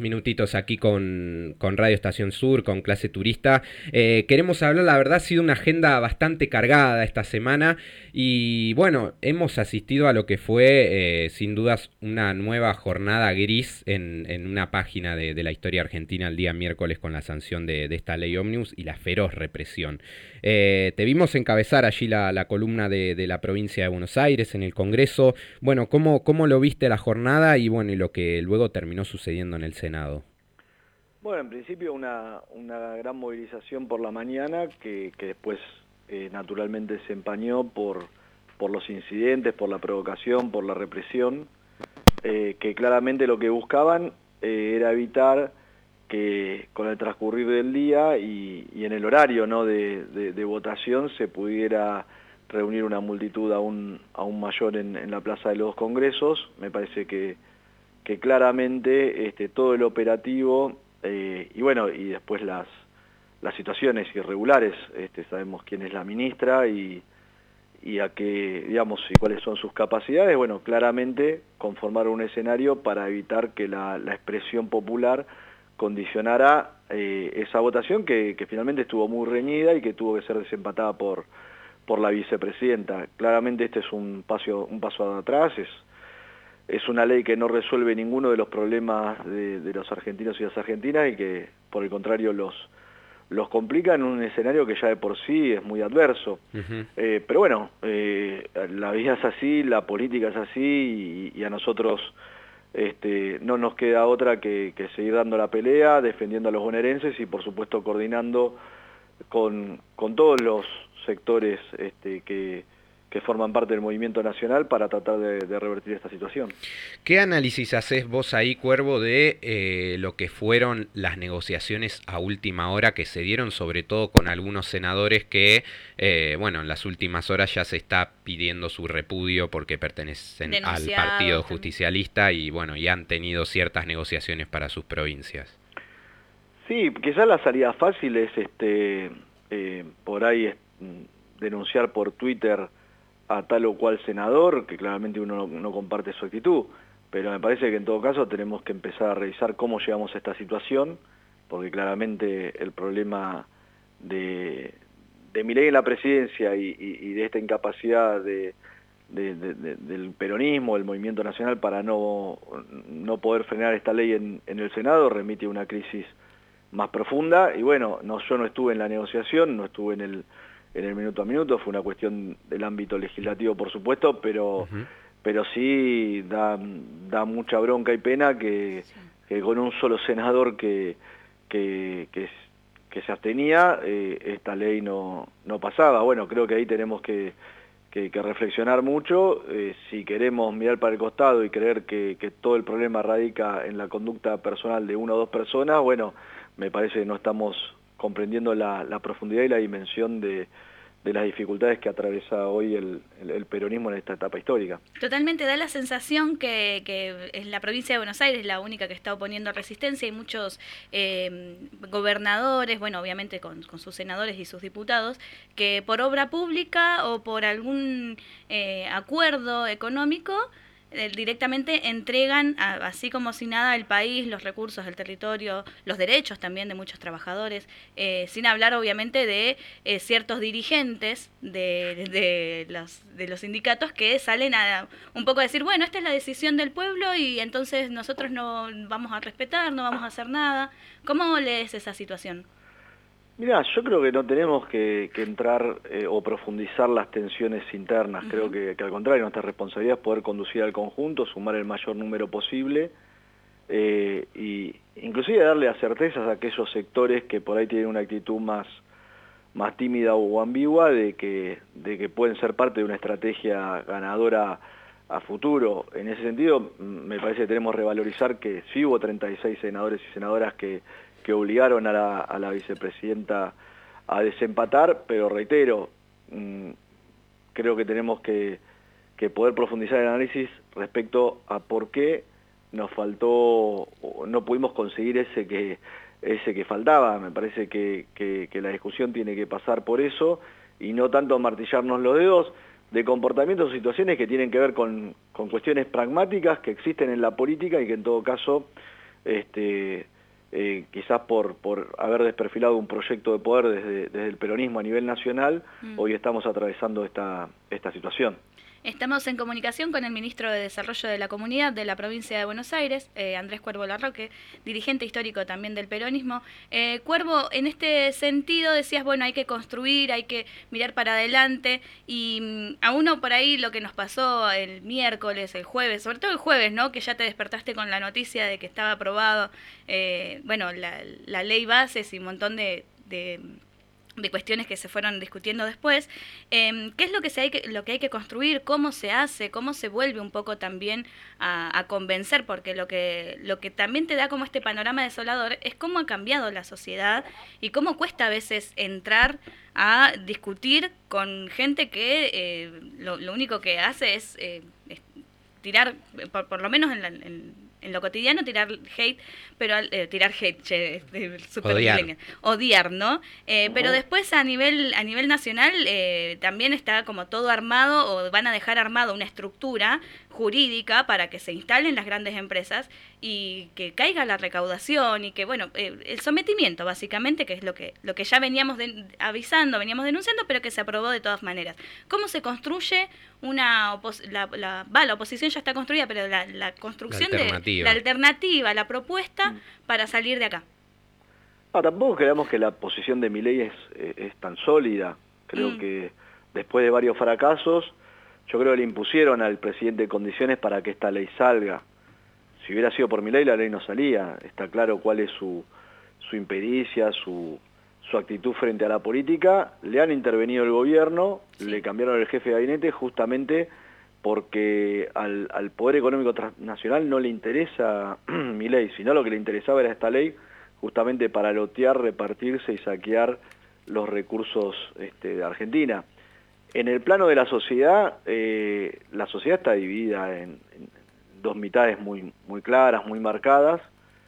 minutitos aquí con Radio Estación Sur, con Clase Turista. Queremos hablar, la verdad ha sido una agenda bastante cargada esta semana y bueno, hemos asistido a lo que fue sin dudas una nueva jornada gris en una página de la historia argentina el día miércoles con la sanción de esta ley ómnibus y la feroz represión. Te vimos encabezar allí la columna de la provincia de Buenos Aires en el Congreso. Bueno, ¿cómo lo viste la jornada y bueno, y lo que luego terminó sucediendo en el Senado? Bueno, en principio una gran movilización por la mañana que después naturalmente se empañó por los incidentes, por la provocación, por la represión, que claramente lo que buscaban era evitar que con el transcurrir del día y en el horario, ¿no?, de votación se pudiera reunir una multitud aún mayor en la Plaza de los Dos Congresos. Me parece que claramente todo el operativo y bueno, y después las situaciones irregulares, sabemos quién es la ministra y a qué, digamos, y cuáles son sus capacidades, bueno, claramente conformar un escenario para evitar que la expresión popular condicionara esa votación que finalmente estuvo muy reñida y que tuvo que ser desempatada por la vicepresidenta. Claramente este es un paso atrás, es una ley que no resuelve ninguno de los problemas de los argentinos y las argentinas y que por el contrario los complica en un escenario que ya de por sí es muy adverso. Uh-huh. Pero bueno, la vida es así, la política es así y a nosotros no nos queda otra que seguir dando la pelea, defendiendo a los bonaerenses y por supuesto coordinando con todos los sectores que forman parte del movimiento nacional para tratar de revertir esta situación. ¿Qué análisis haces vos ahí, Cuervo, de lo que fueron las negociaciones a última hora que se dieron, sobre todo con algunos senadores que, bueno, en las últimas horas ya se está pidiendo su repudio porque pertenecen al Partido Justicialista y, bueno, y han tenido ciertas negociaciones para sus provincias? Sí, quizás la salida fácil es por ahí denunciar por Twitter a tal o cual senador, que claramente uno no comparte su actitud, pero me parece que en todo caso tenemos que empezar a revisar cómo llegamos a esta situación, porque claramente el problema de Milei en la presidencia y de esta incapacidad del peronismo, del movimiento nacional para no poder frenar esta ley en el Senado, remite a una crisis más profunda, y bueno, yo no estuve en la negociación, no estuve en el minuto a minuto, fue una cuestión del ámbito legislativo, por supuesto, pero sí da mucha bronca y pena que con un solo senador que se abstenía, esta ley no pasaba. Bueno, creo que ahí tenemos que reflexionar mucho, si queremos mirar para el costado y creer que todo el problema radica en la conducta personal de una o dos personas, bueno, me parece que no estamos comprendiendo la profundidad y la dimensión de las dificultades que atraviesa hoy el peronismo en esta etapa histórica. Totalmente, da la sensación que es la provincia de Buenos Aires la única que está oponiendo resistencia y muchos gobernadores, bueno, obviamente con sus senadores y sus diputados, que por obra pública o por algún acuerdo económico directamente entregan, así como si nada, el país, los recursos, el territorio, los derechos también de muchos trabajadores, sin hablar obviamente de ciertos dirigentes de los sindicatos que salen a un poco a decir, bueno, esta es la decisión del pueblo y entonces nosotros no vamos a respetar, no vamos a hacer nada. ¿Cómo lees esa situación? Mirá, yo creo que no tenemos que entrar o profundizar las tensiones internas. Creo que al contrario, nuestra responsabilidad es poder conducir al conjunto, sumar el mayor número posible y inclusive darle a certezas a aquellos sectores que por ahí tienen una actitud más tímida o ambigua de que pueden ser parte de una estrategia ganadora a futuro. En ese sentido, me parece que tenemos que revalorizar que sí hubo 36 senadores y senadoras que obligaron a la vicepresidenta a desempatar, pero reitero, creo que tenemos que poder profundizar el análisis respecto a por qué nos faltó, no pudimos conseguir ese que faltaba. Me parece que la discusión tiene que pasar por eso y no tanto martillarnos los dedos de comportamientos o situaciones que tienen que ver con cuestiones pragmáticas que existen en la política y que en todo caso quizás por haber desperfilado un proyecto de poder desde el peronismo a nivel nacional, hoy estamos atravesando esta situación. Estamos en comunicación con el ministro de Desarrollo de la Comunidad de la provincia de Buenos Aires, Andrés Cuervo Larroque, dirigente histórico también del peronismo. Cuervo, en este sentido decías, bueno, hay que construir, hay que mirar para adelante, y a uno por ahí lo que nos pasó el miércoles, el jueves, sobre todo el jueves, ¿no? Que ya te despertaste con la noticia de que estaba aprobado, la ley bases y un montón de cuestiones que se fueron discutiendo después. ¿Qué es lo que hay que construir? ¿Cómo se hace? ¿Cómo se vuelve un poco también a convencer? Porque lo que también te da como este panorama desolador es cómo ha cambiado la sociedad y cómo cuesta a veces entrar a discutir con gente que lo único que hace es tirar, por lo menos en lo cotidiano, tirar hate, pero tirar hate, odiar, ¿no? Pero después a nivel nacional también está como todo armado, o van a dejar armado una estructura jurídica para que se instalen las grandes empresas y que caiga la recaudación y que, bueno, el sometimiento básicamente, que es lo que ya veníamos avisando, veníamos denunciando, pero que se aprobó de todas maneras. ¿Cómo se construye la oposición ya está construida, pero la construcción la alternativa, la propuesta para salir de acá? Tampoco creamos que la posición de Milei es tan sólida. Creo que después de varios fracasos, yo creo que le impusieron al presidente condiciones para que esta ley salga. Si hubiera sido por Milei, la ley no salía. Está claro cuál es su impericia, su actitud frente a la política. Le han intervenido el gobierno, le cambiaron el jefe de gabinete justamente porque al Poder Económico Transnacional no le interesa Milei, sino lo que le interesaba era esta ley justamente para lotear, repartirse y saquear los recursos de Argentina. En el plano de la sociedad está dividida en dos mitades muy claras, muy marcadas,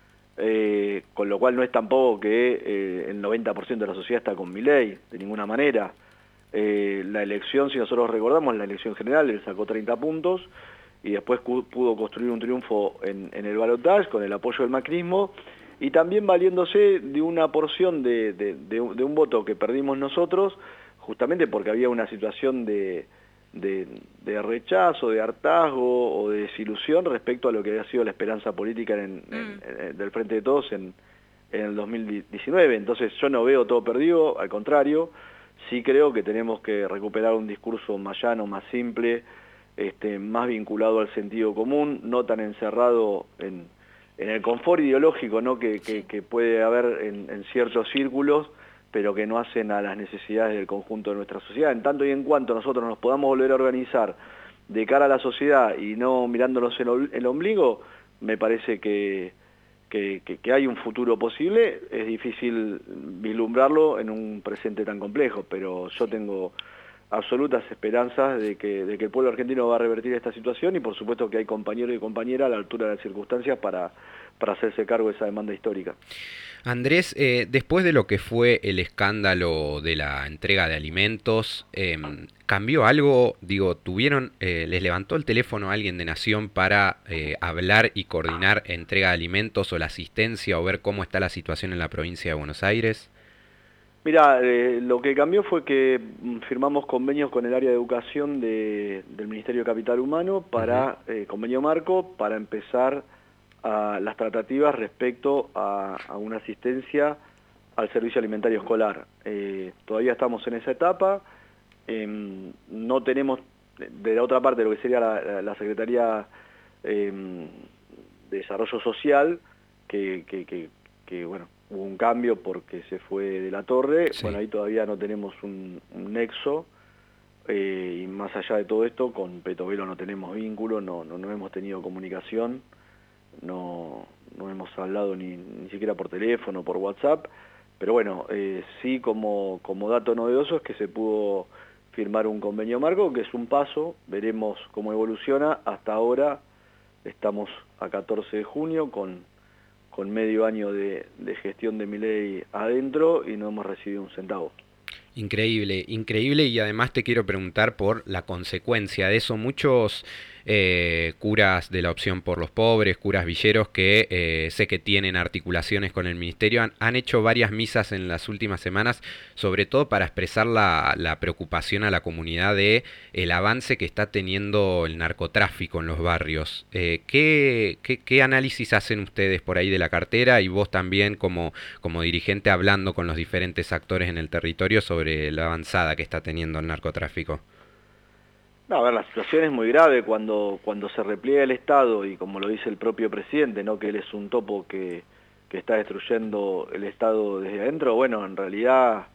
con lo cual no es tampoco que el 90% de la sociedad está con Milei, de ninguna manera. La elección, si nosotros recordamos, la elección general, él sacó 30 puntos y después pudo construir un triunfo en el balotaje con el apoyo del macrismo y también valiéndose de una porción de un voto que perdimos nosotros, justamente porque había una situación de rechazo, de hartazgo o de desilusión respecto a lo que había sido la esperanza política del Frente de Todos en el 2019. Entonces yo no veo todo perdido, al contrario, sí creo que tenemos que recuperar un discurso más llano, más simple, más vinculado al sentido común, no tan encerrado en el confort ideológico, ¿no? que puede haber en ciertos círculos, pero que no hacen a las necesidades del conjunto de nuestra sociedad. En tanto y en cuanto nosotros nos podamos volver a organizar de cara a la sociedad y no mirándonos el ombligo, me parece que hay un futuro posible. Es difícil vislumbrarlo en un presente tan complejo, pero yo tengo absolutas esperanzas de que el pueblo argentino va a revertir esta situación y por supuesto que hay compañeros y compañeras a la altura de las circunstancias para hacerse cargo de esa demanda histórica. Andrés, después de lo que fue el escándalo de la entrega de alimentos, ¿cambió algo? Digo, ¿les levantó el teléfono a alguien de Nación para hablar y coordinar entrega de alimentos o la asistencia o ver cómo está la situación en la provincia de Buenos Aires? Mira, lo que cambió fue que firmamos convenios con el área de educación del Ministerio de Capital Humano para convenio marco para empezar a las tratativas respecto a una asistencia al servicio alimentario escolar. Todavía estamos en esa etapa, no tenemos de la otra parte lo que sería la Secretaría de Desarrollo Social, que bueno, hubo un cambio porque se fue de la torre, sí. Bueno, ahí todavía no tenemos un nexo, y más allá de todo esto, con Petovelo no tenemos vínculo, no hemos tenido comunicación, no hemos hablado ni siquiera por teléfono, por WhatsApp, pero bueno, sí como dato novedoso es que se pudo firmar un convenio marco, que es un paso, veremos cómo evoluciona. Hasta ahora estamos a 14 de junio con medio año de gestión de Milei adentro y no hemos recibido un centavo. Increíble, increíble, y además te quiero preguntar por la consecuencia de eso. Muchos curas de la Opción por los Pobres, curas villeros que sé que tienen articulaciones con el ministerio, han hecho varias misas en las últimas semanas, sobre todo para expresar la preocupación a la comunidad de el avance que está teniendo el narcotráfico en los barrios. ¿Qué análisis hacen ustedes por ahí de la cartera y vos también como dirigente hablando con los diferentes actores en el territorio sobre la avanzada que está teniendo el narcotráfico? No, a ver, la situación es muy grave cuando se repliega el Estado y como lo dice el propio presidente, ¿no? Que él es un topo que está destruyendo el Estado desde adentro. Bueno, en realidad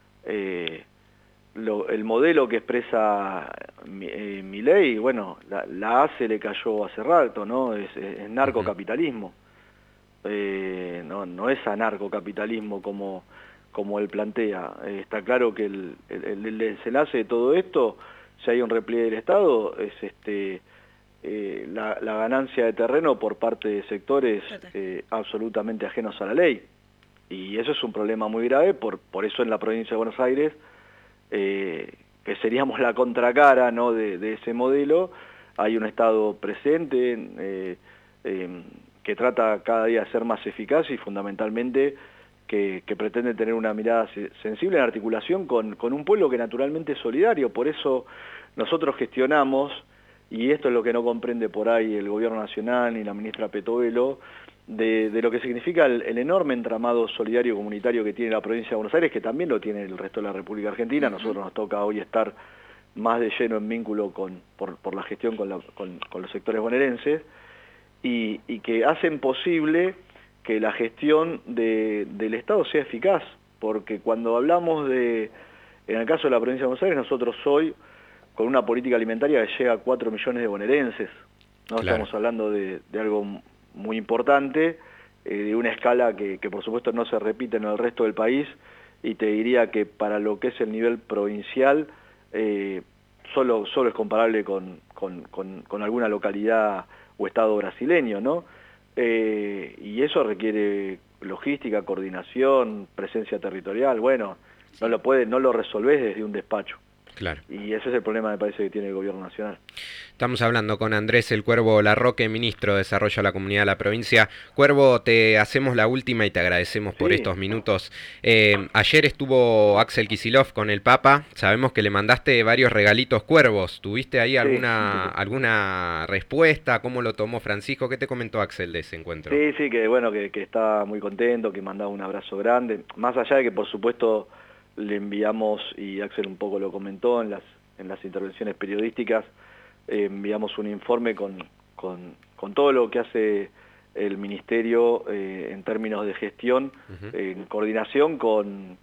el modelo que expresa Milei, bueno, la ACE le cayó hace rato, ¿no? Es narcocapitalismo. No es anarcocapitalismo como él plantea. Está claro que el desenlace de todo esto, si hay un repliegue del Estado, es la ganancia de terreno por parte de sectores absolutamente ajenos a la ley. Y eso es un problema muy grave, por eso en la provincia de Buenos Aires, que seríamos la contracara, ¿no? de ese modelo, hay un Estado presente que trata cada día de ser más eficaz y fundamentalmente que pretende tener una mirada sensible en articulación con un pueblo que naturalmente es solidario. Por eso nosotros gestionamos, y esto es lo que no comprende por ahí el gobierno nacional ni la ministra Petovelo, de lo que significa el enorme entramado solidario comunitario que tiene la provincia de Buenos Aires, que también lo tiene el resto de la República Argentina. Nosotros nos toca hoy estar más de lleno en vínculo por la gestión con los sectores bonaerenses, y que hacen posible que la gestión del Estado sea eficaz, porque cuando hablamos en el caso de la provincia de Buenos Aires, nosotros hoy, con una política alimentaria que llega a 4 millones de bonaerenses, ¿no? Claro. Estamos hablando de algo muy importante, de una escala que por supuesto no se repite en el resto del país, y te diría que para lo que es el nivel provincial, solo es comparable con alguna localidad o estado brasileño, ¿no? Y eso requiere logística, coordinación, presencia territorial. Bueno, no lo resolvés desde un despacho. Claro. Y ese es el problema, me parece, que tiene el gobierno nacional. Estamos hablando con Andrés El Cuervo Larroque, ministro de Desarrollo de la Comunidad de la Provincia. Cuervo, te hacemos la última y te agradecemos por estos minutos. Ayer estuvo Axel Kicillof con el Papa. Sabemos que le mandaste varios regalitos cuervos. ¿Tuviste ahí alguna respuesta? ¿Cómo lo tomó Francisco? ¿Qué te comentó Axel de ese encuentro? Sí, que bueno, que está muy contento, que mandaba un abrazo grande. Más allá de que, por supuesto, le enviamos, y Axel un poco lo comentó en las intervenciones periodísticas, enviamos un informe con todo lo que hace el Ministerio en términos de gestión, en coordinación con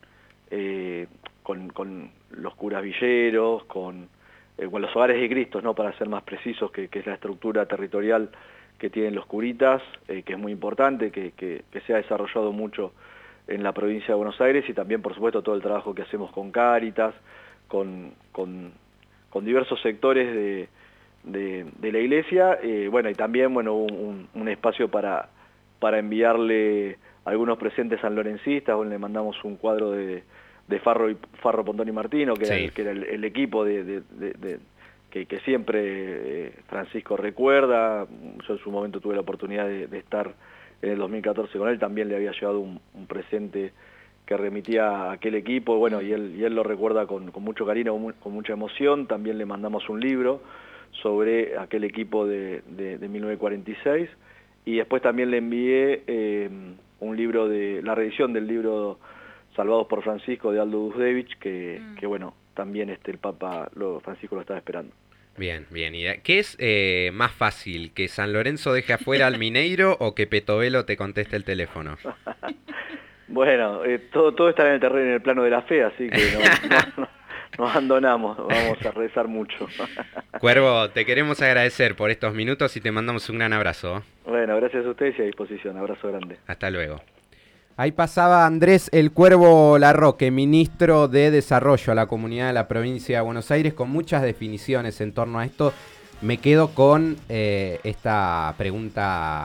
los curas villeros, con los hogares de Cristo, ¿no? Para ser más precisos, que es la estructura territorial que tienen los curitas, que es muy importante, que se ha desarrollado mucho en la provincia de Buenos Aires, y también, por supuesto, todo el trabajo que hacemos con Cáritas, con diversos sectores de la iglesia, bueno, y también, bueno, un espacio para enviarle algunos presentes sanlorencistas. Bueno, le mandamos un cuadro de Farro Pontón y Martino, que era el equipo que siempre Francisco recuerda. Yo en su momento tuve la oportunidad de estar en el 2014 con él, también le había llevado un presente que remitía a aquel equipo, bueno, y él lo recuerda con mucho cariño, con mucha emoción. También le mandamos un libro sobre aquel equipo de 1946, y después también le envié un libro la reedición del libro Salvados por Francisco de Aldo Dusdevich, que bueno, también el Papa Francisco lo estaba esperando. Bien. ¿Y qué es más fácil, que San Lorenzo deje afuera al Mineiro o que Petovelo te conteste el teléfono? Bueno, todo está en el plano de la fe, así que no abandonamos, vamos a rezar mucho. Cuervo, te queremos agradecer por estos minutos y te mandamos un gran abrazo. Bueno, gracias a ustedes y a disposición. Abrazo grande. Hasta luego. Ahí pasaba Andrés El Cuervo Larroque, ministro de Desarrollo a la Comunidad de la Provincia de Buenos Aires, con muchas definiciones en torno a esto. Me quedo con esta pregunta